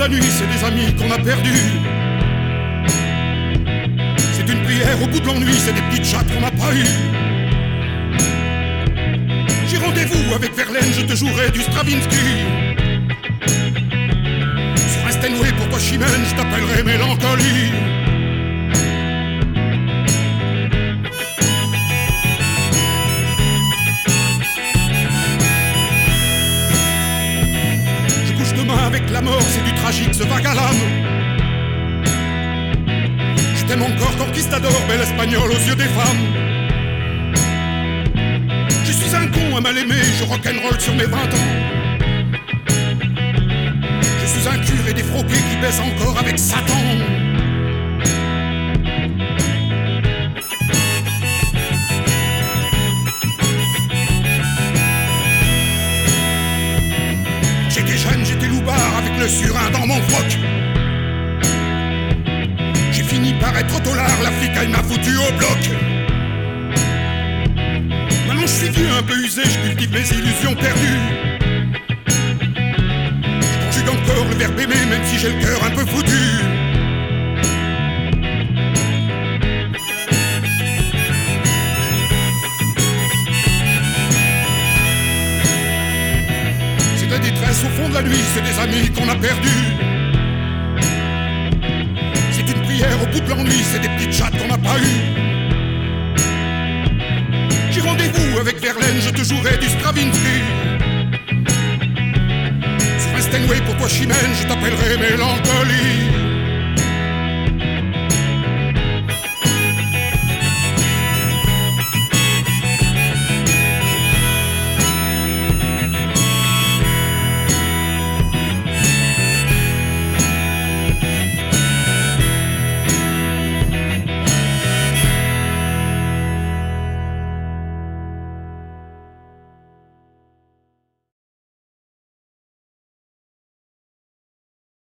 la nuit, c'est des amis qu'on a perdus. C'est une prière au bout de l'ennui, c'est des petites chattes qu'on n'a pas eues. J'ai rendez-vous avec Verlaine, je te jouerai du Stravinsky. Sur un Steinway pour toi Chimène, je t'appellerai Mélancolie. Je couche demain avec la mort, c'est du tragique ce vague à l'âme. Je t'aime encore, conquistador, belle espagnole aux yeux des femmes. Je suis un con, un mal aimé, je rock'n'roll sur mes 20 ans. Je suis un curé défroqué qui baisse encore avec Satan. J'étais jeune, j'étais loupard avec le surin dans mon froc. J'ai fini par être tolard, la flic elle m'a foutu au bloc. Maintenant je suis vieux, un peu usé, je cultive mes illusions perdues. Je conjugue encore le verbe aimer, même si j'ai le cœur un peu foutu. C'est la détresse au fond de la nuit, c'est des amis qu'on a perdus. C'est une prière au bout de l'ennui, c'est des petites chattes qu'on n'a pas eues. J'ai rendez-vous avec Verlaine, je te jouerai du Stravinsky. Sur un Steinway pour toi Chimène, je t'appellerai Mélancolie.